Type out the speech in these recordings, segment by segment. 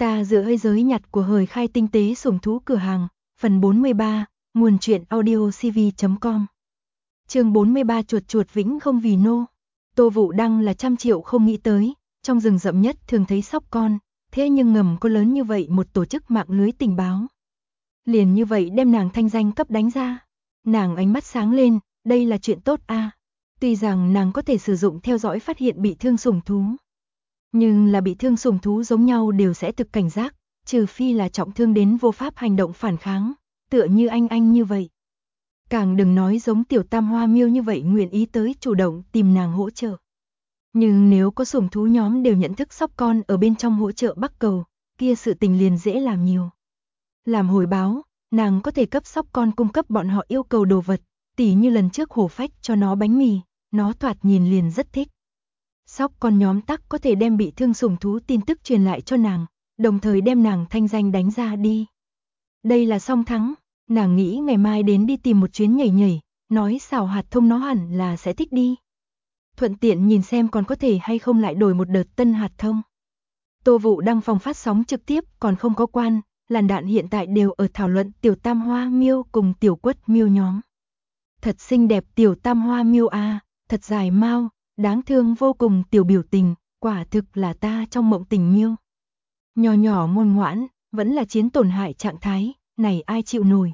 Ta dựa hơi giới nhặt của hời khai tinh tế sủng thú cửa hàng, phần 43, nguồn truyện audiocv.com. Chương 43 chuột chuột vĩnh không vì nô. Tô Vũ Đăng là 100 triệu không nghĩ tới, trong rừng rậm nhất thường thấy sóc con, thế nhưng ngầm có lớn như vậy một tổ chức mạng lưới tình báo. Liền như vậy đem nàng thanh danh cấp đánh ra. Nàng ánh mắt sáng lên, đây là chuyện tốt a. Tuy rằng nàng có thể sử dụng theo dõi phát hiện bị thương sủng thú. Nhưng là bị thương sủng thú giống nhau đều sẽ thực cảnh giác, trừ phi là trọng thương đến vô pháp hành động phản kháng, tựa như anh như vậy. Càng đừng nói giống tiểu tam hoa miêu như vậy nguyện ý tới chủ động tìm nàng hỗ trợ. Nhưng nếu có sủng thú nhóm đều nhận thức sóc con ở bên trong hỗ trợ Bắc Cầu, kia sự tình liền dễ làm nhiều. Làm hồi báo, nàng có thể cấp sóc con cung cấp bọn họ yêu cầu đồ vật, tỉ như lần trước hổ phách cho nó bánh mì, nó thoạt nhìn liền rất thích. Sóc con nhóm tắc có thể đem bị thương sủng thú tin tức truyền lại cho nàng, đồng thời đem nàng thanh danh đánh ra đi. Đây là song thắng, nàng nghĩ ngày mai đến đi tìm một chuyến nhảy, nói xào hạt thông nó hẳn là sẽ thích đi. Thuận tiện nhìn xem còn có thể hay không lại đổi một đợt tân hạt thông. Tô Vũ Đăng phòng phát sóng trực tiếp còn không có quan, làn đạn hiện tại đều ở thảo luận tiểu tam hoa miêu cùng tiểu quất miêu nhóm. Thật xinh đẹp tiểu tam hoa miêu a, thật dài mao, đáng thương vô cùng tiểu biểu tình, quả thực là ta trong mộng tình miêu. Nhỏ nhỏ ngoan ngoãn, vẫn là chiến tổn hại trạng thái, này ai chịu nổi.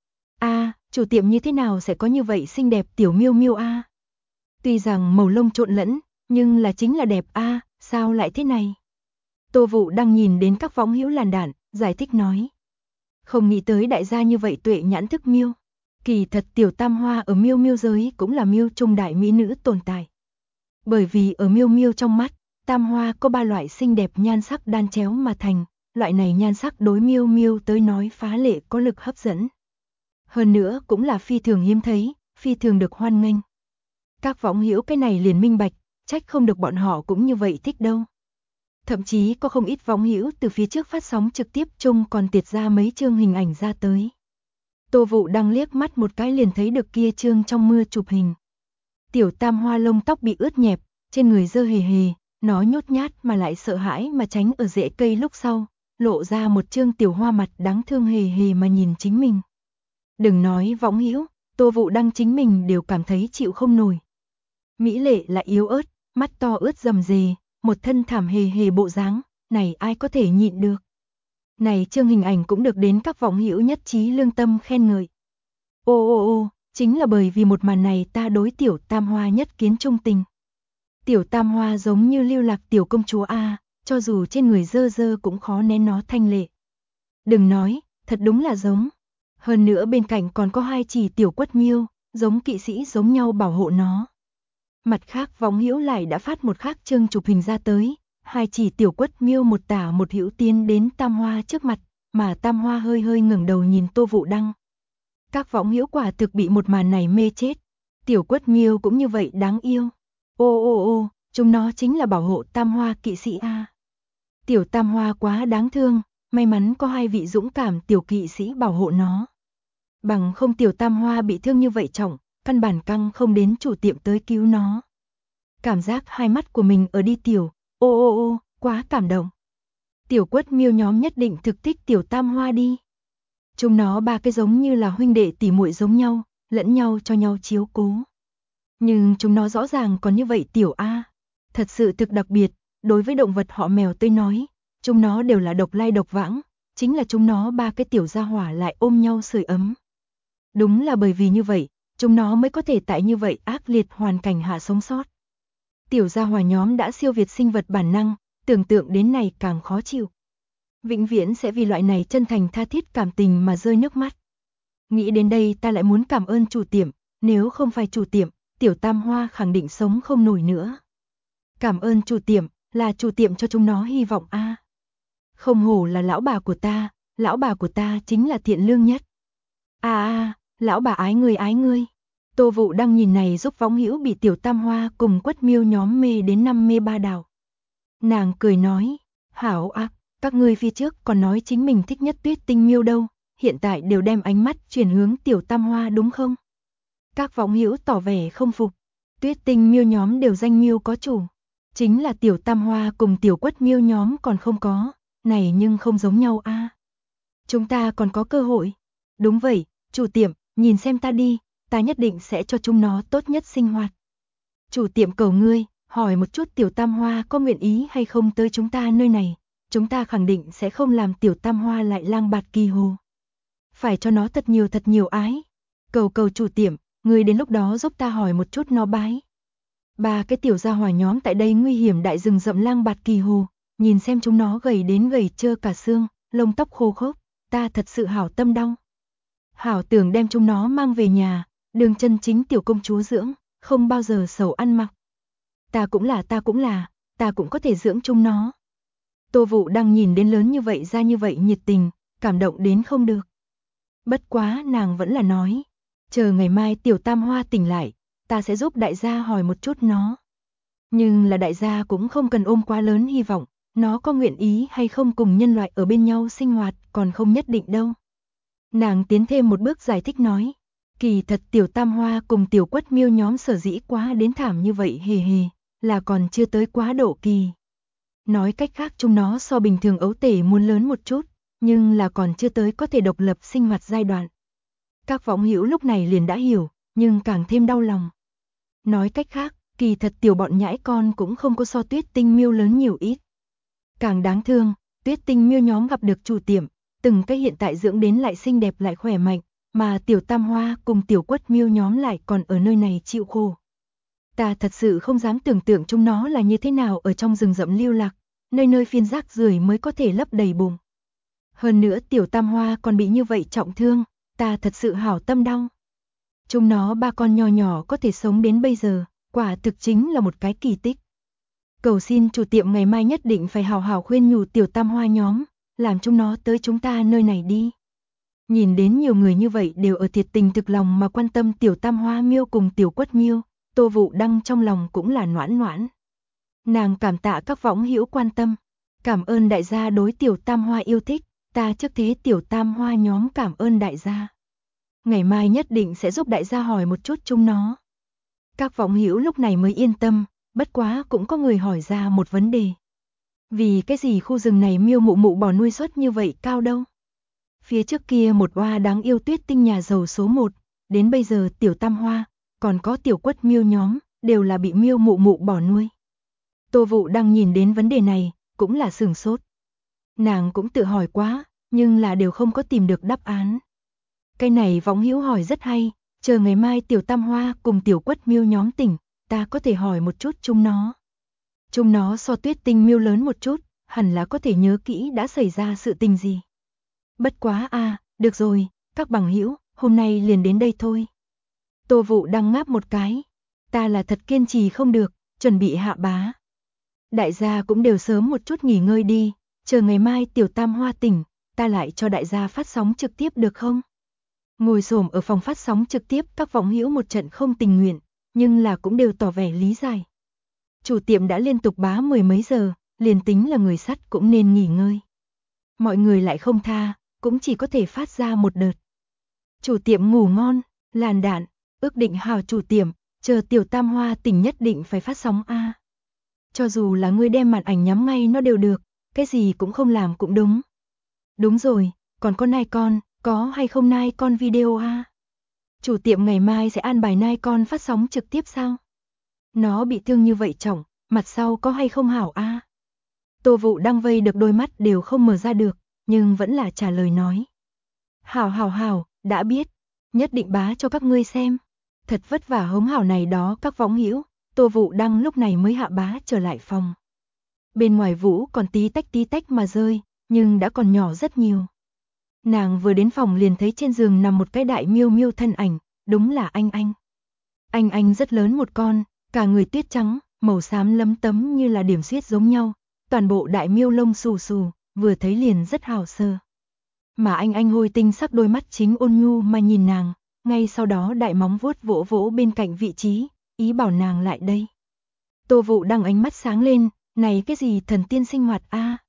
A, chủ tiệm như thế nào sẽ có như vậy xinh đẹp tiểu miêu miêu a? Tuy rằng màu lông trộn lẫn, nhưng là chính là đẹp a, sao lại thế này? Tô Vũ đang nhìn đến các võng hữu làn đạn, giải thích nói. Không nghĩ tới đại gia như vậy tuệ nhãn thức miêu. Kỳ thật tiểu tam hoa ở miêu miêu giới cũng là miêu trung đại mỹ nữ tồn tại. Bởi vì ở miêu miêu trong mắt, tam hoa có 3 loại xinh đẹp nhan sắc đan chéo mà thành, loại này nhan sắc đối miêu miêu tới nói phá lệ có lực hấp dẫn. Hơn nữa cũng là phi thường hiếm thấy, phi thường được hoan nghênh. Các võng hữu cái này liền minh bạch, trách không được bọn họ cũng như vậy thích đâu. Thậm chí có không ít võng hữu từ phía trước phát sóng trực tiếp chung còn tiệt ra mấy chương hình ảnh ra tới. Tô Vũ đang liếc mắt một cái liền thấy được kia chương trong mưa chụp hình. Tiểu tam hoa lông tóc bị ướt nhẹp, trên người dơ hề hề, nó nhút nhát mà lại sợ hãi mà tránh ở rễ cây lúc sau, lộ ra một chương tiểu hoa mặt đáng thương hề hề mà nhìn chính mình. Đừng nói võng hữu, Tô Vũ Đăng chính mình đều cảm thấy chịu không nổi. Mỹ lệ lại yếu ớt, mắt to ướt rầm rề, một thân thảm hề hề bộ dáng, này ai có thể nhịn được. Này chương hình ảnh cũng được đến các võng hữu nhất trí lương tâm khen ngợi. Ô, chính là bởi vì một màn này ta đối tiểu tam hoa nhất kiến trung tình. Tiểu tam hoa giống như lưu lạc tiểu công chúa a, cho dù trên người dơ dơ cũng khó nén nó thanh lệ. Đừng nói, thật đúng là giống. Hơn nữa bên cạnh còn có 2 chỉ tiểu quất miêu, giống kỵ sĩ giống nhau bảo hộ nó. Mặt khác võng hữu lại đã phát một khác chương chụp hình ra tới, 2 chỉ tiểu quất miêu một tả một hữu tiến đến tam hoa trước mặt, mà tam hoa hơi hơi ngẩng đầu nhìn Tô Vũ Đăng. Các võng hữu quả thực bị một màn này mê chết. Tiểu quất miêu cũng như vậy đáng yêu. Ô, chúng nó chính là bảo hộ tam hoa kỵ sĩ a. Tiểu tam hoa quá đáng thương, may mắn có 2 vị dũng cảm tiểu kỵ sĩ bảo hộ nó. Bằng không tiểu tam hoa bị thương như vậy trọng, căn bản căng không đến chủ tiệm tới cứu nó. Cảm giác hai mắt của mình ở đi tiểu, ô, quá cảm động. Tiểu quất miêu nhóm nhất định thực thích tiểu tam hoa đi. Chúng nó 3 cái giống như là huynh đệ tỉ muội giống nhau, lẫn nhau cho nhau chiếu cố. Nhưng chúng nó rõ ràng còn như vậy tiểu a, thật sự thực đặc biệt, đối với động vật họ mèo tôi nói, chúng nó đều là độc lai độc vãng, chính là chúng nó 3 cái tiểu gia hỏa lại ôm nhau sưởi ấm. Đúng là bởi vì như vậy, chúng nó mới có thể tại như vậy ác liệt hoàn cảnh hạ sống sót. Tiểu gia hỏa nhóm đã siêu việt sinh vật bản năng, tưởng tượng đến này càng khó chịu. Vĩnh viễn sẽ vì loại này chân thành tha thiết cảm tình mà rơi nước mắt. Nghĩ đến đây ta lại muốn cảm ơn chủ tiệm, nếu không phải chủ tiệm, tiểu tam hoa khẳng định sống không nổi nữa. Cảm ơn chủ tiệm, là chủ tiệm cho chúng nó hy vọng a. Không hổ là lão bà của ta chính là thiện lương nhất. Lão bà ái ngươi. Tô Vũ Đăng nhìn này giúp võng hữu bị tiểu tam hoa cùng quất miêu nhóm mê đến 5 mê 3 đảo. Nàng cười nói, hảo ác, các ngươi phía trước còn nói chính mình thích nhất Tuyết Tinh miêu đâu, hiện tại đều đem ánh mắt chuyển hướng tiểu tam hoa đúng không? Các võng hữu tỏ vẻ không phục, Tuyết Tinh miêu nhóm đều danh miêu có chủ, chính là tiểu tam hoa cùng tiểu quất miêu nhóm còn không có, này nhưng không giống nhau a. Chúng ta còn có cơ hội. Đúng vậy, chủ tiệm, nhìn xem ta đi, ta nhất định sẽ cho chúng nó tốt nhất sinh hoạt. Chủ tiệm cầu ngươi, hỏi một chút tiểu tam hoa có nguyện ý hay không tới chúng ta nơi này, chúng ta khẳng định sẽ không làm tiểu tam hoa lại lang bạt kỳ hồ. Phải cho nó thật nhiều ái. Cầu chủ tiệm, ngươi đến lúc đó giúp ta hỏi một chút nó bái. Ba cái tiểu gia hỏa nhóm tại đây nguy hiểm đại rừng rậm lang bạt kỳ hồ, nhìn xem chúng nó gầy đến gầy trơ cả xương, lông tóc khô khốc, ta thật sự hảo tâm đau. Hảo tưởng đem chúng nó mang về nhà, đường chân chính tiểu công chúa dưỡng, không bao giờ sầu ăn mặc. Ta cũng là, ta cũng có thể dưỡng chúng nó. Tô Vũ đang nhìn đến lớn như vậy ra như vậy nhiệt tình, cảm động đến không được. Bất quá nàng vẫn là nói, chờ ngày mai tiểu tam hoa tỉnh lại, ta sẽ giúp đại gia hỏi một chút nó. Nhưng là đại gia cũng không cần ôm quá lớn hy vọng, nó có nguyện ý hay không cùng nhân loại ở bên nhau sinh hoạt còn không nhất định đâu. Nàng tiến thêm một bước giải thích nói, kỳ thật tiểu tam hoa cùng tiểu quất miêu nhóm sở dĩ quá đến thảm như vậy hề hề, là còn chưa tới quá độ kỳ. Nói cách khác chúng nó so bình thường ấu tể muốn lớn một chút, nhưng là còn chưa tới có thể độc lập sinh hoạt giai đoạn. Các võng hữu lúc này liền đã hiểu, nhưng càng thêm đau lòng. Nói cách khác, kỳ thật tiểu bọn nhãi con cũng không có so tuyết tinh miêu lớn nhiều ít. Càng đáng thương, tuyết tinh miêu nhóm gặp được chủ tiệm, từng cái hiện tại dưỡng đến lại xinh đẹp lại khỏe mạnh, mà tiểu tam hoa cùng tiểu quất miêu nhóm lại còn ở nơi này chịu khổ. Ta thật sự không dám tưởng tượng chúng nó là như thế nào ở trong rừng rậm lưu lạc, nơi nơi phiên rác rưởi mới có thể lấp đầy bụng. Hơn nữa tiểu tam hoa còn bị như vậy trọng thương, ta thật sự hảo tâm đau. Chúng nó ba con nho nhỏ có thể sống đến bây giờ, quả thực chính là một cái kỳ tích. Cầu xin chủ tiệm ngày mai nhất định phải hào hào khuyên nhủ tiểu tam hoa nhóm, làm chúng nó tới chúng ta nơi này đi. Nhìn đến nhiều người như vậy đều ở thiệt tình thực lòng mà quan tâm tiểu tam hoa miêu cùng tiểu quất miêu, Tô Vũ Đăng trong lòng cũng là noãn noãn. Nàng cảm tạ các võng hữu quan tâm, cảm ơn đại gia đối tiểu tam hoa yêu thích, ta trước thế tiểu tam hoa nhóm cảm ơn đại gia. Ngày mai nhất định sẽ giúp đại gia hỏi một chút chúng nó. Các võng hữu lúc này mới yên tâm, bất quá cũng có người hỏi ra một vấn đề. Vì cái gì khu rừng này miêu mụ mụ bò nuôi suất như vậy cao đâu? Phía trước kia một oa đáng yêu tuyết tinh nhà giàu số 1, đến bây giờ tiểu tam hoa, còn có tiểu quất miêu nhóm, đều là bị miêu mụ mụ bỏ nuôi. Tô Vũ đang nhìn đến vấn đề này, cũng là sửng sốt. Nàng cũng tự hỏi quá, nhưng là đều không có tìm được đáp án. Cái này võng hữu hỏi rất hay, chờ ngày mai tiểu tam hoa cùng tiểu quất miêu nhóm tỉnh, ta có thể hỏi một chút chúng nó. Chúng nó so tuyết tinh miêu lớn một chút, hẳn là có thể nhớ kỹ đã xảy ra sự tình gì. Bất quá được rồi, các bằng hữu, hôm nay liền đến đây thôi. Tô Vũ đang ngáp một cái, ta là thật kiên trì không được, chuẩn bị hạ bá. Đại gia cũng đều sớm một chút nghỉ ngơi đi, chờ ngày mai tiểu tam hoa tỉnh, ta lại cho đại gia phát sóng trực tiếp được không? Ngồi xổm ở phòng phát sóng trực tiếp các võng hữu một trận không tình nguyện, nhưng là cũng đều tỏ vẻ lý giải. Chủ tiệm đã liên tục bá 10 mấy giờ, liền tính là người sắt cũng nên nghỉ ngơi. Mọi người lại không tha, cũng chỉ có thể phát ra một đợt. Chủ tiệm ngủ ngon, làn đạn, ước định hào chủ tiệm, chờ tiểu tam hoa tỉnh nhất định phải phát sóng Cho dù là ngươi đem màn ảnh nhắm ngay nó đều được, cái gì cũng không làm cũng đúng. Đúng rồi, còn có nai con, có hay không nai con video Chủ tiệm ngày mai sẽ an bài nai con phát sóng trực tiếp sao? Nó bị thương như vậy trọng, mặt sau có hay không hảo Tô Vũ đang vây được đôi mắt đều không mở ra được, nhưng vẫn là trả lời nói. Hảo, đã biết, nhất định bá cho các ngươi xem. Thật vất vả hống hảo này đó các võng hữu, Tô Vũ Đăng lúc này mới hạ bá trở lại phòng. Bên ngoài vũ còn tí tách mà rơi, nhưng đã còn nhỏ rất nhiều. Nàng vừa đến phòng liền thấy trên giường nằm một cái đại miêu miêu thân ảnh, đúng là anh anh. Anh anh rất lớn một con, cả người tuyết trắng, màu xám lấm tấm như là điểm xuyết giống nhau, toàn bộ đại miêu lông xù xù, vừa thấy liền rất hào sơ. Mà anh hôi tinh sắc đôi mắt chính ôn nhu mà nhìn nàng, ngay sau đó đại móng vuốt vỗ vỗ bên cạnh vị trí, ý bảo nàng lại đây. Tô Vũ Đăng ánh mắt sáng lên, này cái gì thần tiên sinh hoạt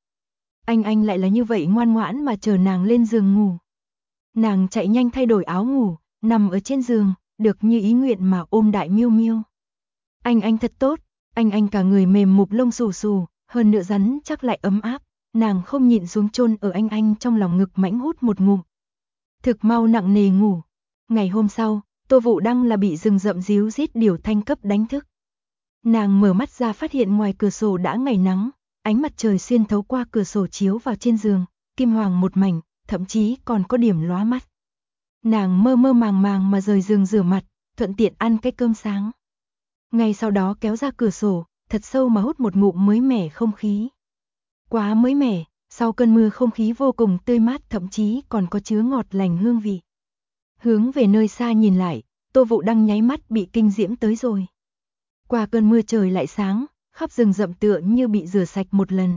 Anh lại là như vậy ngoan ngoãn mà chờ nàng lên giường ngủ. Nàng chạy nhanh thay đổi áo ngủ, nằm ở trên giường, được như ý nguyện mà ôm đại miêu miêu. Anh thật tốt, anh cả người mềm mục lông xù xù, hơn nữa rắn chắc lại ấm áp, nàng không nhịn xuống chôn ở anh trong lòng ngực mãnh hút một ngụm. Thực mau nặng nề ngủ. Ngày hôm sau, Tô Vũ Đăng là bị rừng rậm ríu rít điểu thanh cấp đánh thức. Nàng mở mắt ra phát hiện ngoài cửa sổ đã ngày nắng, ánh mặt trời xuyên thấu qua cửa sổ chiếu vào trên giường, kim hoàng một mảnh, thậm chí còn có điểm lóa mắt. Nàng mơ mơ màng màng mà rời giường rửa mặt, thuận tiện ăn cái cơm sáng. Ngay sau đó kéo ra cửa sổ, thật sâu mà hút một ngụm mới mẻ không khí. Quá mới mẻ, sau cơn mưa không khí vô cùng tươi mát, thậm chí còn có chứa ngọt lành hương vị. Hướng về nơi xa nhìn lại, Tô Vũ Đăng nháy mắt bị kinh diễm tới rồi. Qua cơn mưa trời lại sáng, khắp rừng rậm tựa như bị rửa sạch một lần.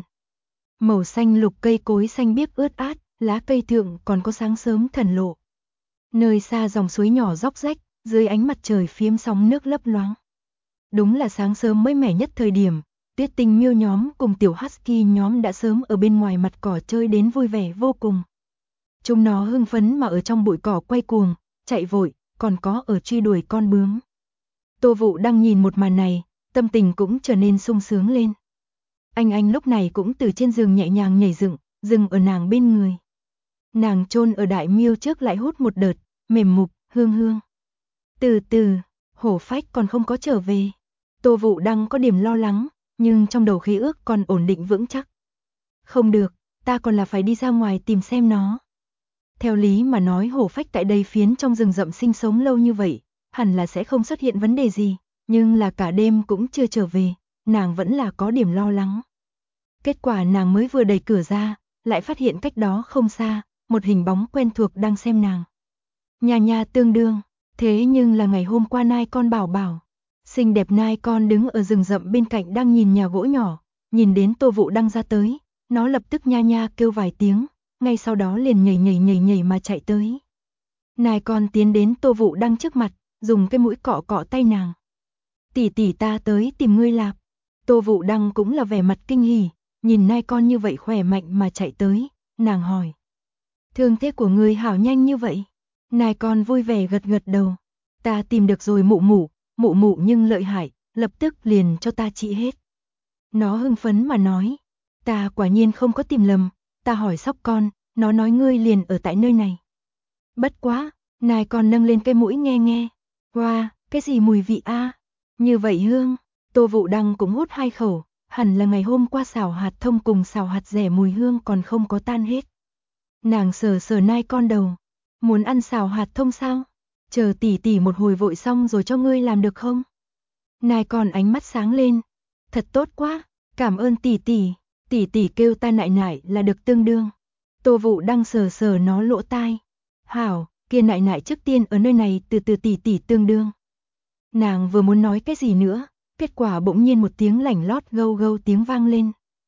Màu xanh lục cây cối xanh biếc ướt át, lá cây thượng còn có sáng sớm thần lộ. Nơi xa dòng suối nhỏ róc rách, dưới ánh mặt trời phiếm sóng nước lấp loáng. Đúng là sáng sớm mới mẻ nhất thời điểm, Tuyết Tinh Miêu nhóm cùng tiểu Husky nhóm đã sớm ở bên ngoài mặt cỏ chơi đến vui vẻ vô cùng. Chúng nó hưng phấn mà ở trong bụi cỏ quay cuồng, chạy vội, còn có ở truy đuổi con bướm. Tô Vũ Đăng nhìn một màn này, tâm tình cũng trở nên sung sướng lên. Anh lúc này cũng từ trên giường nhẹ nhàng nhảy dựng, dừng ở nàng bên người. Nàng chôn ở đại miêu trước lại hút một đợt, mềm mục, hương hương. Từ từ, Hổ Phách còn không có trở về. Tô Vũ Đăng có điểm lo lắng, nhưng trong đầu khí ước còn ổn định vững chắc. Không được, ta còn là phải đi ra ngoài tìm xem nó. Theo lý mà nói Hổ Phách tại đây phiến trong rừng rậm sinh sống lâu như vậy, hẳn là sẽ không xuất hiện vấn đề gì, nhưng là cả đêm cũng chưa trở về, nàng vẫn là có điểm lo lắng. Kết quả nàng mới vừa đẩy cửa ra, lại phát hiện cách đó không xa, một hình bóng quen thuộc đang xem nàng. Nha tương đương, thế nhưng là ngày hôm qua nai con bảo bảo. Xinh đẹp nai con đứng ở rừng rậm bên cạnh đang nhìn nhà gỗ nhỏ, nhìn đến Tô Vũ Đăng ra tới, nó lập tức nha kêu vài tiếng, ngay sau đó liền nhảy mà chạy tới. Nai con tiến đến Tô Vũ Đăng trước mặt, dùng cái mũi cọ cọ tay nàng. Tỷ ta tới tìm ngươi lạp. Tô Vũ Đăng cũng là vẻ mặt kinh hỉ, nhìn nai con như vậy khỏe mạnh mà chạy tới, nàng hỏi. Thương thế của ngươi hảo nhanh như vậy? Nai con vui vẻ gật đầu. Ta tìm được rồi mụ mụ nhưng lợi hại, lập tức liền cho ta trị hết. Nó hưng phấn mà nói. Ta quả nhiên không có tìm lầm, ta hỏi sóc con, nó nói ngươi liền ở tại nơi này. Bất quá, nai con nâng lên cái mũi nghe. Wow, cái gì mùi vị a? Như vậy hương. Tô Vũ Đăng cũng hút 2 khẩu, hẳn là ngày hôm qua xào hạt thông cùng xào hạt rẻ mùi hương còn không có tan hết. Nàng sờ nai con đầu. Muốn ăn xào hạt thông sao? Chờ tỷ một hồi vội xong rồi cho ngươi làm được không? Nai con ánh mắt sáng lên. Thật tốt quá, cảm ơn tỷ kêu ta nại là được tương đương. Tô Vũ Đăng sờ nó lỗ tai. Hảo, kia nại trước tiên ở nơi này từ tỷ tương đương. Nàng vừa muốn nói cái gì nữa, kết quả bỗng nhiên một tiếng lảnh lót gâu tiếng vang lên.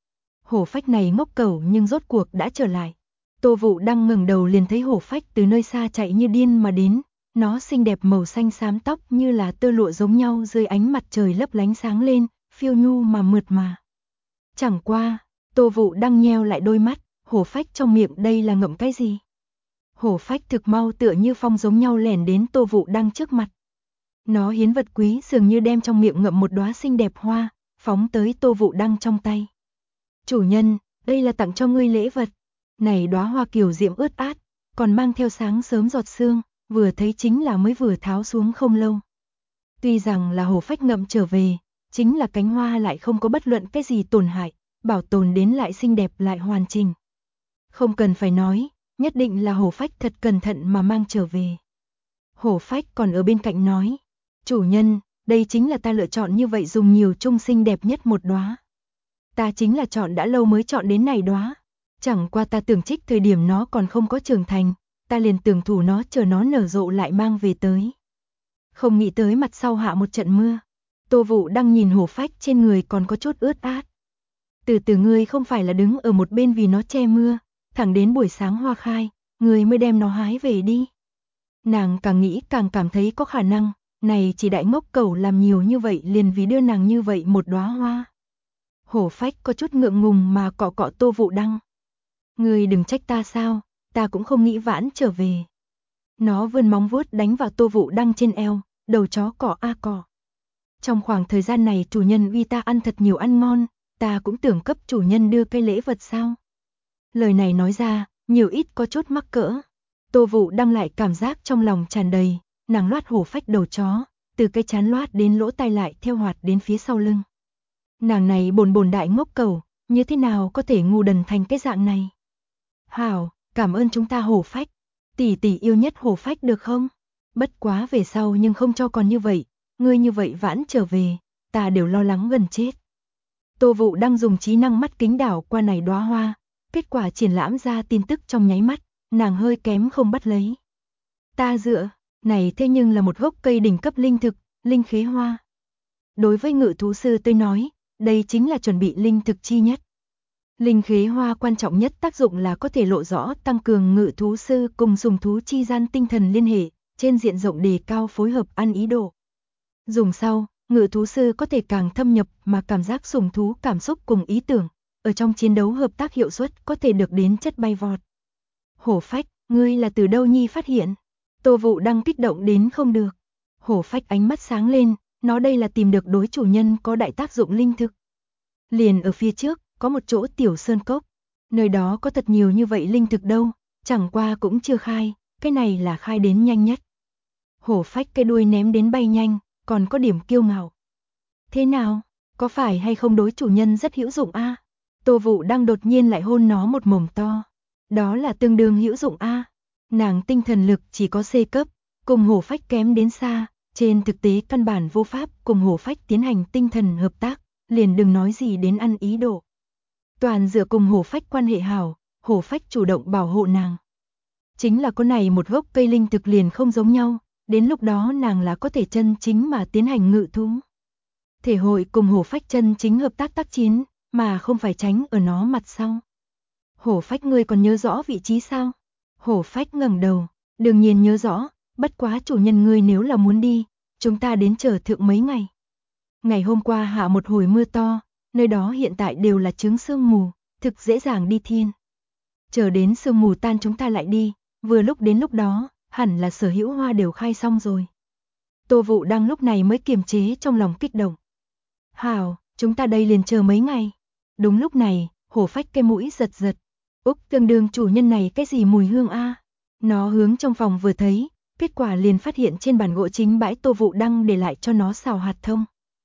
Hổ Phách này ngốc cẩu nhưng rốt cuộc đã trở lại. Tô Vũ Đăng ngẩng đầu liền thấy Hổ Phách từ nơi xa chạy như điên mà đến, nó xinh đẹp màu xanh xám tóc như là tơ lụa giống nhau dưới ánh mặt trời lấp lánh sáng lên, phiêu nhu mà mượt mà. Chẳng qua, Tô Vũ Đăng nheo lại đôi mắt, Hổ Phách trong miệng đây là ngậm cái gì? Hổ Phách thực mau tựa như phong giống nhau lẻn đến Tô Vũ Đăng trước mặt. Nó hiến vật quý dường như đem trong miệng ngậm một đóa xinh đẹp hoa, phóng tới Tô Vũ Đăng trong tay. Chủ nhân, đây là tặng cho ngươi lễ vật. Này đóa hoa kiều diễm ướt át, còn mang theo sáng sớm giọt sương, vừa thấy chính là mới vừa tháo xuống không lâu. Tuy rằng là Hổ Phách ngậm trở về, chính là cánh hoa lại không có bất luận cái gì tổn hại, bảo tồn đến lại xinh đẹp lại hoàn chỉnh. Không cần phải nói, nhất định là Hổ Phách thật cẩn thận mà mang trở về. Hổ Phách còn ở bên cạnh nói, chủ nhân, đây chính là ta lựa chọn như vậy dùng nhiều chung xinh đẹp nhất một đóa. Ta chính là chọn đã lâu mới chọn đến này đóa. Chẳng qua ta tưởng trích thời điểm nó còn không có trưởng thành, ta liền tưởng thủ nó chờ nó nở rộ lại mang về tới. Không nghĩ tới mặt sau hạ một trận mưa. Tô Vũ Đăng nhìn Hổ Phách trên người còn có chút ướt át. Từ ngươi không phải là đứng ở một bên vì nó che mưa, thẳng đến buổi sáng hoa khai, ngươi mới đem nó hái về đi. Nàng càng nghĩ càng cảm thấy có khả năng, này chỉ đại ngốc cẩu làm nhiều như vậy liền vì đưa nàng như vậy một đóa hoa. Hổ Phách có chút ngượng ngùng mà cọ cọ Tô Vũ Đăng. Ngươi đừng trách ta sao, ta cũng không nghĩ vãn trở về. Nó vươn móng vuốt đánh vào Tô Vũ Đăng trên eo, đầu chó cỏ a cỏ. Trong khoảng thời gian này chủ nhân uy ta ăn thật nhiều ăn ngon, ta cũng tưởng cấp chủ nhân đưa cái lễ vật sao. Lời này nói ra, nhiều ít có chút mắc cỡ. Tô Vũ Đăng lại cảm giác trong lòng tràn đầy, nàng loát hổ phách đầu chó, từ cái chán loát đến lỗ tai lại theo hoạt đến phía sau lưng. Nàng này bồn đại ngốc cầu, như thế nào có thể ngu đần thành cái dạng này. Hảo, cảm ơn chúng ta hổ phách, tỷ tỷ yêu nhất hổ phách được không? Bất quá về sau nhưng không cho còn như vậy, ngươi như vậy vãn trở về, ta đều lo lắng gần chết. Tô Vũ đang dùng trí năng mắt kính đảo qua này đóa hoa, kết quả triển lãm ra tin tức trong nháy mắt, nàng hơi kém không bắt lấy. Ta dựa, này thế nhưng là một gốc cây đỉnh cấp linh thực, linh khế hoa. Đối với ngự thú sư tôi nói, đây chính là chuẩn bị linh thực chi nhất. Linh khế hoa quan trọng nhất tác dụng là có thể lộ rõ tăng cường ngự thú sư cùng sùng thú chi gian tinh thần liên hệ, trên diện rộng đề cao phối hợp ăn ý độ. Dùng sau, ngự thú sư có thể càng thâm nhập mà cảm giác sùng thú cảm xúc cùng ý tưởng, ở trong chiến đấu hợp tác hiệu suất có thể được đến chất bay vọt. Hổ phách, ngươi là từ đâu nhi phát hiện? Tô Vũ đang kích động đến không được. Hổ phách ánh mắt sáng lên, nó đây là tìm được đối chủ nhân có đại tác dụng linh thực. Liền ở phía trước, có một chỗ tiểu sơn cốc. Nơi đó có thật nhiều như vậy linh thực đâu, chẳng qua cũng chưa khai, cái này là khai đến nhanh nhất. Hổ phách cái đuôi ném đến bay nhanh, còn có điểm kiêu ngạo. Thế nào, có phải hay không đối chủ nhân rất hữu dụng a? Tô Vũ đang đột nhiên lại hôn nó một mồm to. Đó là tương đương hữu dụng a. Nàng tinh thần lực chỉ có C cấp, cùng hổ phách kém đến xa, trên thực tế căn bản vô pháp cùng hổ phách tiến hành tinh thần hợp tác, liền đừng nói gì đến ăn ý độ. Toàn dựa cùng hổ phách quan hệ hảo, hổ phách chủ động bảo hộ nàng. Chính là con này một gốc cây linh thực liền không giống nhau, đến lúc đó nàng là có thể chân chính mà tiến hành ngự thú. Thể hội cùng hổ phách chân chính hợp tác tác chiến, mà không phải tránh ở nó mặt sau. Hổ phách ngươi còn nhớ rõ vị trí sao? Hổ phách ngẩng đầu, đương nhiên nhớ rõ, bất quá chủ nhân ngươi nếu là muốn đi, chúng ta đến chờ thượng mấy ngày. Ngày hôm qua hạ một hồi mưa to, nơi đó hiện tại đều là trứng sương mù, thực dễ dàng đi thiên. Chờ đến sương mù tan chúng ta lại đi, vừa lúc đến lúc đó, hẳn là sở hữu hoa đều khai xong rồi. Tô Vũ đang lúc này mới kiềm chế trong lòng kích động. Hảo, chúng ta đây liền chờ mấy ngày. Đúng lúc này, hổ phách cái mũi giật giật. Úc, tương đương chủ nhân này cái gì mùi hương a? Nó hướng trong phòng vừa thấy, kết quả liền phát hiện trên bàn gỗ chính bãi Tô Vũ Đăng để lại cho nó xào hạt thông.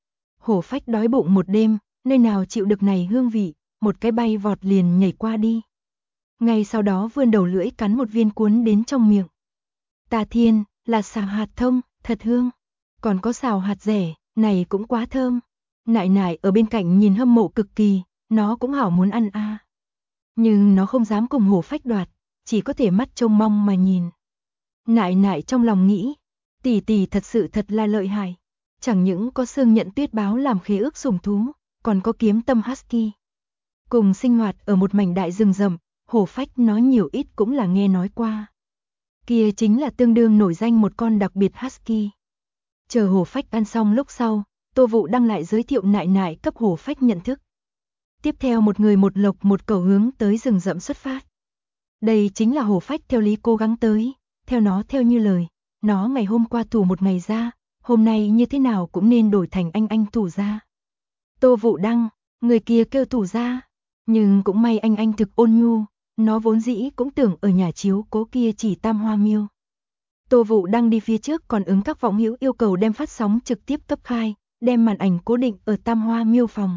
Hổ phách đói bụng một đêm, nơi nào chịu được này hương vị, một cái bay vọt liền nhảy qua đi. Ngay sau đó vươn đầu lưỡi cắn một viên cuốn đến trong miệng. Tà thiên, là xào hạt thông, thật hương. Còn có xào hạt rẻ, này cũng quá thơm. Nại nại ở bên cạnh nhìn hâm mộ cực kỳ, nó cũng hảo muốn ăn a. Nhưng nó không dám cùng hổ phách đoạt, chỉ có thể mắt trông mong mà nhìn. Nại nại trong lòng nghĩ, tỷ tỷ thật sự thật là lợi hại. Chẳng những có xương nhận tuyết báo làm khế ước sủng thú, còn có kiếm tâm husky. Cùng sinh hoạt ở một mảnh đại rừng rậm, hổ phách nói nhiều ít cũng là nghe nói qua. Kia chính là tương đương nổi danh một con đặc biệt husky. Chờ hổ phách ăn xong lúc sau, Tô Vũ Đăng lại giới thiệu nại nại cấp hổ phách nhận thức. Tiếp theo một người một lộc một cẩu hướng tới rừng rậm xuất phát. Đây chính là hổ phách theo lý cố gắng tới, theo nó theo như lời, nó ngày hôm qua thủ một ngày ra, hôm nay như thế nào cũng nên đổi thành anh thủ ra. Tô Vũ Đăng, người kia kêu thủ ra, nhưng cũng may anh thực ôn nhu, nó vốn dĩ cũng tưởng ở nhà chiếu cố kia chỉ Tam Hoa Miêu. Tô Vũ Đăng đi phía trước còn ứng các vọng hữu yêu cầu đem phát sóng trực tiếp cấp khai, đem màn ảnh cố định ở Tam Hoa Miêu phòng.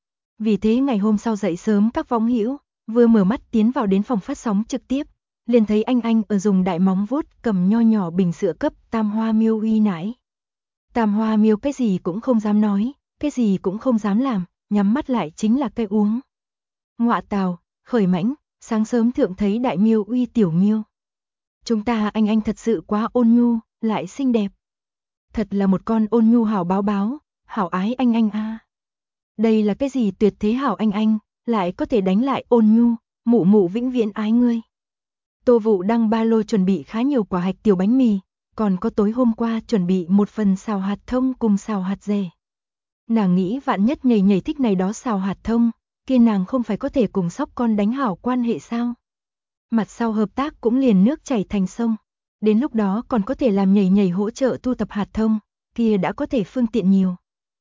Vì thế ngày hôm sau dậy sớm các vong hữu, vừa mở mắt tiến vào đến phòng phát sóng trực tiếp, liền thấy anh ở dùng đại móng vuốt cầm nho nhỏ bình sữa cấp Tam Hoa Miêu uy nãi. Tam Hoa Miêu cái gì cũng không dám nói, cái gì cũng không dám làm, nhắm mắt lại chính là cây uống. Ngọa tào, khởi mãnh, sáng sớm thượng thấy đại miêu uy tiểu miêu. Chúng ta anh thật sự quá ôn nhu, lại xinh đẹp. Thật là một con ôn nhu hảo báo, hảo ái anh a. Đây là cái gì tuyệt thế hảo anh, lại có thể đánh lại ôn nhu, mụ mụ vĩnh viễn ái ngươi. Tô Vũ Đăng ba lô chuẩn bị khá nhiều quả hạch tiểu bánh mì, còn có tối hôm qua chuẩn bị một phần xào hạt thông cùng xào hạt dẻ. Nàng nghĩ vạn nhất nhảy thích này đó xào hạt thông, kia nàng không phải có thể cùng sóc con đánh hảo quan hệ sao? Mặt sau hợp tác cũng liền nước chảy thành sông, đến lúc đó còn có thể làm nhảy hỗ trợ thu tập hạt thông, kia đã có thể phương tiện nhiều.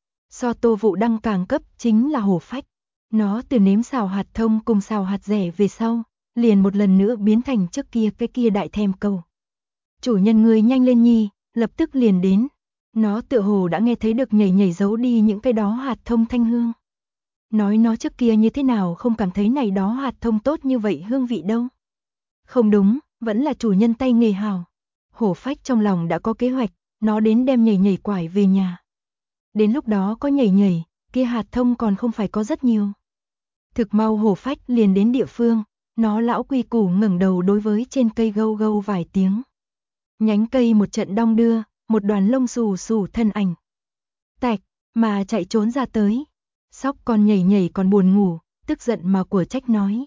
So Tô Vũ Đăng càng cấp chính là hổ phách. Nó từ nếm xào hạt thông cùng xào hạt rẻ về sau, liền một lần nữa biến thành trước kia cái kia đại thèm cầu. Chủ nhân ngươi nhanh lên nhi, lập tức liền đến. Nó tựa hồ đã nghe thấy được nhảy nhảy giấu đi những cái đó hạt thông thanh hương. Nói nó trước kia như thế nào không cảm thấy này đó hạt thông tốt như vậy hương vị đâu. Không đúng, vẫn là chủ nhân tay nghề hào. Hổ phách trong lòng đã có kế hoạch, nó đến đem nhảy nhảy quải về nhà. Đến lúc đó có nhảy nhảy, kia hạt thông còn không phải có rất nhiều. Thực mau hổ phách liền đến địa phương, nó lão quy củ ngẩng đầu đối với trên cây gâu gâu vài tiếng. Nhánh cây một trận đong đưa, một đoàn lông xù xù thân ảnh. Tạch, mà chạy trốn ra tới. Sóc con nhảy nhảy còn buồn ngủ, tức giận mà của trách nói.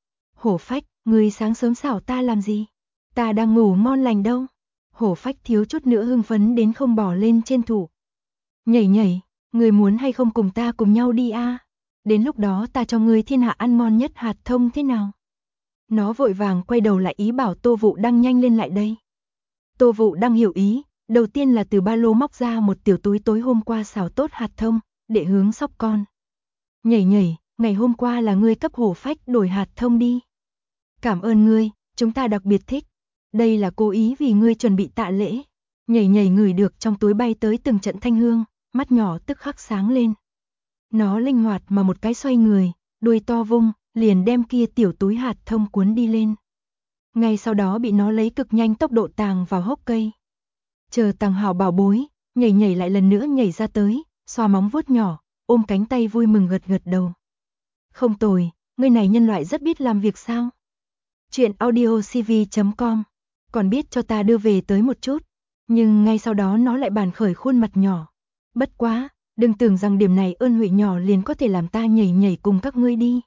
Hổ phách, ngươi sáng sớm xảo ta làm gì? Ta đang ngủ ngon lành đâu. Hổ phách thiếu chút nữa hưng phấn đến không bỏ lên trên thủ. Nhảy nhảy, ngươi muốn hay không cùng ta cùng nhau đi a? Đến lúc đó ta cho ngươi thiên hạ ăn ngon nhất hạt thông thế nào? Nó vội vàng quay đầu lại ý bảo Tô Vụ Đăng nhanh lên lại đây. Tô Vụ Đăng hiểu ý, đầu tiên là từ ba lô móc ra một tiểu túi tối hôm qua xào tốt hạt thông, để hướng Sóc con. Nhảy nhảy, ngày hôm qua là ngươi cấp hổ phách đổi hạt thông đi. Cảm ơn ngươi, chúng ta đặc biệt thích. Đây là cố ý vì ngươi chuẩn bị tạ lễ. Nhảy nhảy ngửi được trong túi bay tới từng trận thanh hương, mắt nhỏ tức khắc sáng lên. Nó linh hoạt mà một cái xoay người, đuôi to vung, liền đem kia tiểu túi hạt thông cuốn đi lên. Ngay sau đó bị nó lấy cực nhanh tốc độ tàng vào hốc cây. Chờ tàng hảo bảo bối, nhảy nhảy lại lần nữa nhảy ra tới, xoa móng vuốt nhỏ, ôm cánh tay vui mừng gật gật đầu. Không tồi, ngươi này nhân loại rất biết làm việc sao? Chuyện audiocv.com, còn biết cho ta đưa về tới một chút. Nhưng ngay sau đó nó lại bàn khởi khuôn mặt nhỏ. Bất quá, đừng tưởng rằng điểm này ơn huệ nhỏ liền có thể làm ta nhảy nhảy cùng các ngươi đi.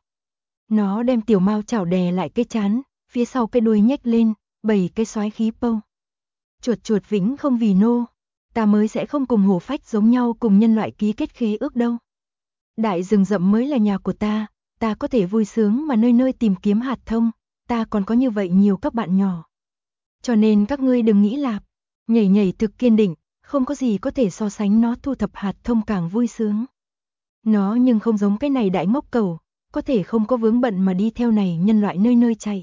Nó đem tiểu mao chảo đè lại cái chán, phía sau cái đuôi nhếch lên, bày cái xoái khí pâu. Chuột chuột vĩnh không vì nô, ta mới sẽ không cùng hổ phách giống nhau cùng nhân loại ký kết khế ước đâu. Đại rừng rậm mới là nhà của ta có thể vui sướng mà nơi nơi tìm kiếm hạt thông, ta còn có như vậy nhiều các bạn nhỏ. Cho nên các ngươi đừng nghĩ lạp, nhảy nhảy thực kiên định, không có gì có thể so sánh nó thu thập hạt thông càng vui sướng. Nó nhưng không giống cái này đại ngốc cầu, có thể không có vướng bận mà đi theo này nhân loại nơi nơi chạy.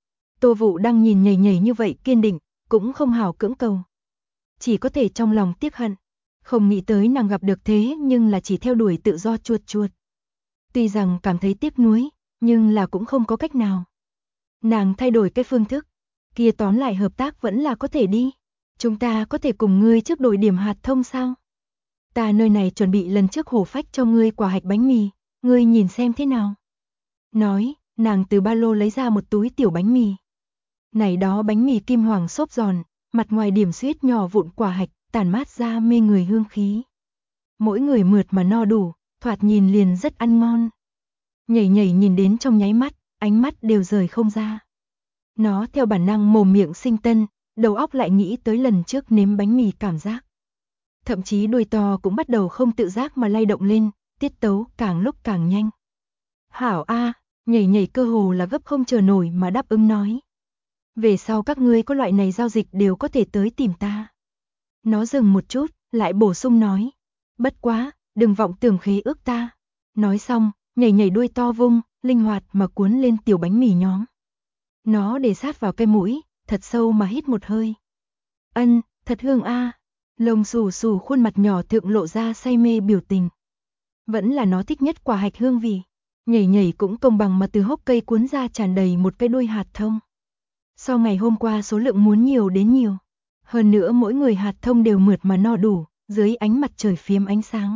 Tô Vụ Đăng nhìn nhảy nhảy như vậy kiên định, cũng không hảo cưỡng cầu. Chỉ có thể trong lòng tiếc hận, không nghĩ tới nàng gặp được thế nhưng là chỉ theo đuổi tự do chuột chuột. Tuy rằng cảm thấy tiếc nuối, nhưng là cũng không có cách nào. Nàng thay đổi cái phương thức, kia tóm lại hợp tác vẫn là có thể đi. Chúng ta có thể cùng ngươi trước đổi điểm hạt thông sao? Ta nơi này chuẩn bị lần trước hổ phách cho ngươi quả hạch bánh mì, ngươi nhìn xem thế nào? Nói, nàng từ ba lô lấy ra một túi tiểu bánh mì. Này đó bánh mì kim hoàng xốp giòn, mặt ngoài điểm xuyết nhỏ vụn quả hạch, tản mát ra mê người hương khí. Mỗi người mượt mà no đủ, thoạt nhìn liền rất ăn ngon. Nhảy nhảy nhìn đến trong nháy mắt, ánh mắt đều rời không ra. Nó theo bản năng mồm miệng sinh tân, đầu óc lại nghĩ tới lần trước nếm bánh mì cảm giác. Thậm chí đuôi to cũng bắt đầu không tự giác mà lay động lên, tiết tấu càng lúc càng nhanh. Hảo a, nhảy nhảy cơ hồ là gấp không chờ nổi mà đáp ứng nói. Về sau các ngươi có loại này giao dịch đều có thể tới tìm ta. Nó dừng một chút, lại bổ sung nói. Bất quá, đừng vọng tưởng khế ước ta. Nói xong, nhảy nhảy đuôi to vung, linh hoạt mà cuốn lên tiểu bánh mì nhóm. Nó để sát vào cái mũi, thật sâu mà hít một hơi. Ân, thật hương a. Lông xù xù khuôn mặt nhỏ thượng lộ ra say mê biểu tình. Vẫn là nó thích nhất quả hạch hương vị. Nhảy nhảy cũng công bằng mà từ hốc cây cuốn ra tràn đầy một cái đuôi hạt thông. So ngày hôm qua số lượng muốn nhiều đến nhiều. Hơn nữa mỗi người hạt thông đều mượt mà no đủ, dưới ánh mặt trời phiếm ánh sáng.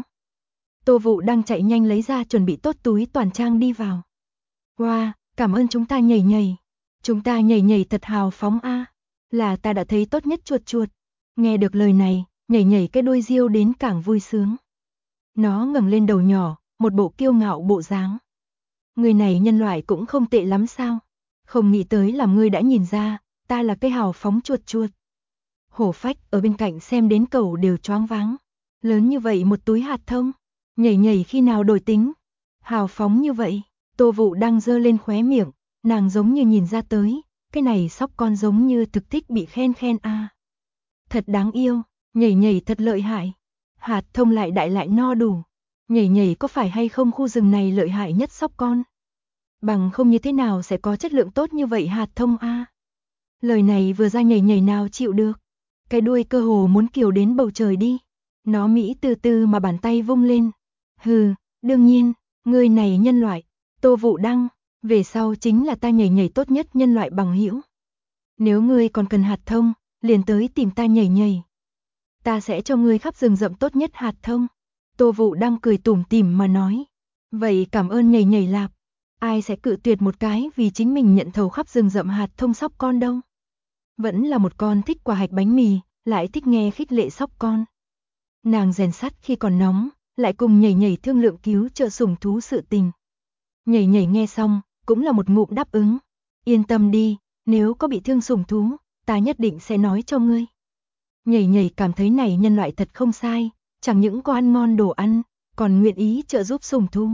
Tô Vụ đang chạy nhanh lấy ra chuẩn bị tốt túi toàn trang đi vào. Wow, cảm ơn chúng ta nhảy nhảy. Chúng ta nhảy nhảy thật hào phóng a. Là ta đã thấy tốt nhất chuột chuột. Nghe được lời này, nhảy nhảy cái đuôi riêu đến càng vui sướng. Nó ngẩng lên đầu nhỏ, một bộ kiêu ngạo bộ dáng. Người này nhân loại cũng không tệ lắm sao? Không nghĩ tới làm ngươi đã nhìn ra, ta là cái hào phóng chuột chuột. Hổ phách ở bên cạnh xem đến cầu đều choáng váng. Lớn như vậy một túi hạt thông, nhảy nhảy khi nào đổi tính? Hào phóng như vậy, Tô Vụ đang giơ lên khóe miệng, nàng giống như nhìn ra tới, cái này sóc con giống như thực thích bị khen khen a. Thật đáng yêu, nhảy nhảy thật lợi hại. Hạt thông lại đại lại no đủ. Nhảy nhảy có phải hay không khu rừng này lợi hại nhất sóc con? Bằng không như thế nào sẽ có chất lượng tốt như vậy hạt thông a. Lời này vừa ra nhảy nhảy nào chịu được. Cái đuôi cơ hồ muốn kiều đến bầu trời đi. Nó Mỹ từ từ mà bàn tay vung lên. Hừ, đương nhiên, ngươi này nhân loại, Tô Vũ Đăng, về sau chính là ta nhảy nhảy tốt nhất nhân loại bằng hữu. Nếu ngươi còn cần hạt thông, liền tới tìm ta nhảy nhảy. Ta sẽ cho ngươi khắp rừng rậm tốt nhất hạt thông. Tô Vũ Đăng cười tủm tỉm mà nói. Vậy cảm ơn nhảy nhảy lạp. Ai sẽ cự tuyệt một cái vì chính mình nhận thầu khắp rừng rậm hạt thông sóc con đâu. Vẫn là một con thích quả hạch bánh mì, lại thích nghe khích lệ sóc con. Nàng rèn sắt khi còn nóng, lại cùng nhảy nhảy thương lượng cứu trợ sủng thú sự tình. Nhảy nhảy nghe xong, cũng là một ngụm đáp ứng. Yên tâm đi, nếu có bị thương sủng thú, ta nhất định sẽ nói cho ngươi. Nhảy nhảy cảm thấy này nhân loại thật không sai, chẳng những có ăn ngon đồ ăn, còn nguyện ý trợ giúp sủng thú.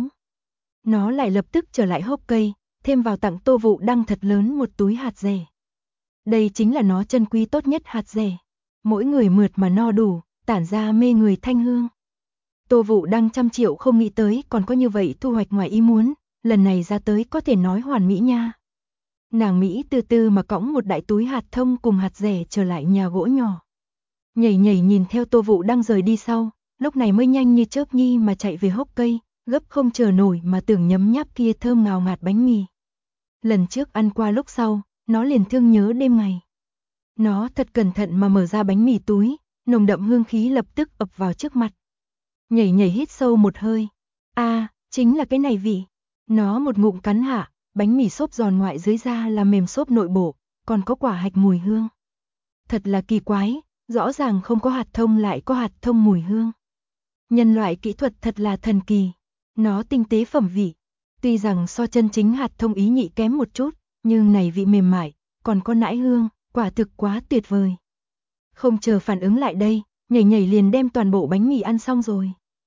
Nó lại lập tức trở lại hốc cây, thêm vào tặng Tô Vũ Đăng thật lớn một túi hạt dẻ. Đây chính là nó chân quý tốt nhất hạt dẻ. Mỗi người mượt mà no đủ, tản ra mê người thanh hương. Tô Vũ Đăng trăm triệu không nghĩ tới còn có như vậy thu hoạch ngoài ý muốn, lần này ra tới có thể nói hoàn mỹ nha. Nàng Mỹ từ từ mà cõng một đại túi hạt thông cùng hạt dẻ trở lại nhà gỗ nhỏ. Nhảy nhảy nhìn theo Tô Vũ Đăng rời đi sau, lúc này mới nhanh như chớp nhi mà chạy về hốc cây, gấp không chờ nổi mà tưởng nhấm nháp kia thơm ngào ngạt bánh mì. Lần trước ăn qua lúc sau, nó liền thương nhớ đêm ngày. Nó thật cẩn thận mà mở ra bánh mì túi, nồng đậm hương khí lập tức ập vào trước mặt. Nhảy nhảy hít sâu một hơi. Chính là cái này vị. Nó một ngụm cắn hạ, bánh mì xốp giòn ngoại dưới da là mềm xốp nội bộ, còn có quả hạch mùi hương. Thật là kỳ quái, rõ ràng không có hạt thông lại có hạt thông mùi hương. Nhân loại kỹ thuật thật là thần kỳ. Nó tinh tế phẩm vị. Tuy rằng so chân chính hạt thông ý nhị kém một chút, nhưng này vị mềm mại, còn có nãi hương, quả thực quá tuyệt vời. Không chờ phản ứng lại đây, nhảy nhảy liền đem toàn bộ bánh mì ăn xong rồi.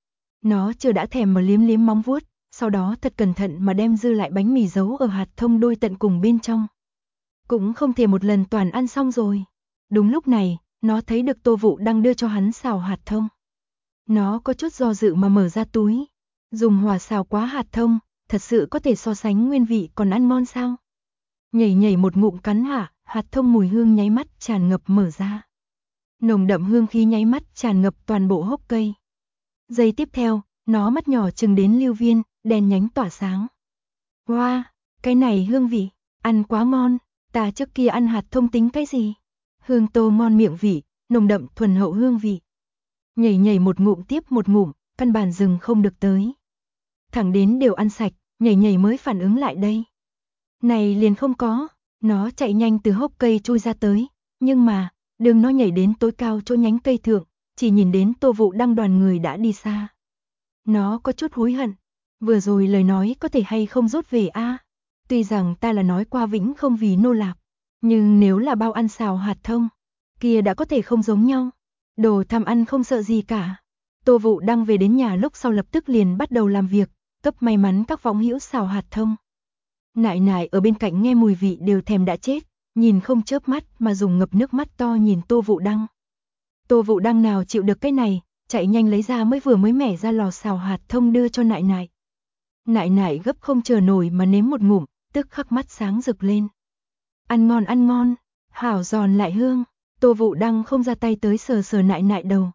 Nó chưa đã thèm mà liếm liếm móng vuốt, sau đó thật cẩn thận mà đem dư lại bánh mì giấu ở hạt thông đôi tận cùng bên trong. Cũng không thể một lần toàn ăn xong rồi. Đúng lúc này, nó thấy được Tô Vũ đang đưa cho hắn xào hạt thông. Nó có chút do dự mà mở ra túi. Dùng hỏa xào quá hạt thông, thật sự có thể so sánh nguyên vị còn ăn ngon sao? Nhảy nhảy một ngụm cắn hạ, hạt thông mùi hương nháy mắt tràn ngập mở ra. Nồng đậm hương khí nháy mắt tràn ngập toàn bộ hốc cây. Giây tiếp theo, nó mắt nhỏ chừng đến lưu viên, đèn nhánh tỏa sáng. Wow, cái này hương vị, ăn quá ngon, ta trước kia ăn hạt thông tính cái gì? Hương tô ngon miệng vị, nồng đậm thuần hậu hương vị. Nhảy nhảy một ngụm tiếp một ngụm, căn bản dừng không được tới. Thẳng đến đều ăn sạch, nhảy nhảy mới phản ứng lại đây. Này liền không có, nó chạy nhanh từ hốc cây chui ra tới, nhưng mà, đường nó nhảy đến tối cao chỗ nhánh cây thượng, chỉ nhìn đến Tô Vũ Đăng đoàn người đã đi xa. Nó có chút hối hận, vừa rồi lời nói có thể hay không rút về a. Tuy rằng ta là nói qua vĩnh không vì nô lạp, nhưng nếu là bao ăn xào hạt thông, kia đã có thể không giống nhau. Đồ tham ăn không sợ gì cả. Tô Vũ Đăng về đến nhà lúc sau lập tức liền bắt đầu làm việc, cấp may mắn các võng hữu xào hạt thông. Nại nại ở bên cạnh nghe mùi vị đều thèm đã chết, nhìn không chớp mắt mà dùng ngập nước mắt to nhìn Tô Vũ Đăng. Tô Vũ Đăng nào chịu được cái này, chạy nhanh lấy ra mới mẻ ra lò xào hạt thông đưa cho nại nại. Nại nại gấp không chờ nổi mà nếm một ngụm, tức khắc mắt sáng rực lên. Ăn ngon, hảo giòn lại hương. Tô Vũ Đăng không ra tay tới sờ sờ nại nại đầu.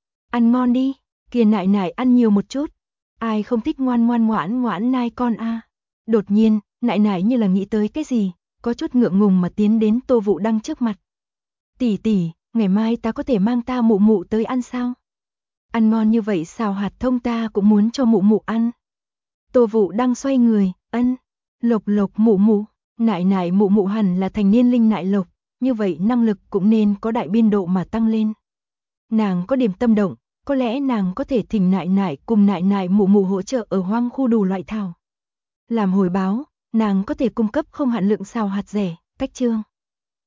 Ăn ngon đi, kìa nại nại ăn nhiều một chút. Ai không thích ngoan ngoãn nai con a. Đột nhiên, nại nại như là nghĩ tới cái gì, có chút ngượng ngùng mà tiến đến Tô Vũ Đăng trước mặt. Tỷ tỷ, ngày mai ta có thể mang ta mụ mụ tới ăn sao? Ăn ngon như vậy xào hạt thông ta cũng muốn cho mụ mụ ăn. Tô Vũ Đăng xoay người, lộc mụ mụ, nại nại mụ mụ hẳn là thành niên linh nại lộc, như vậy năng lực cũng nên có đại biên độ mà tăng lên. Nàng có điểm tâm động, có lẽ nàng có thể thỉnh nại nại cùng nại nại mụ mụ hỗ trợ ở hoang khu đủ loại thảo. Làm hồi báo, nàng có thể cung cấp không hạn lượng xào hạt rẻ, cách chương.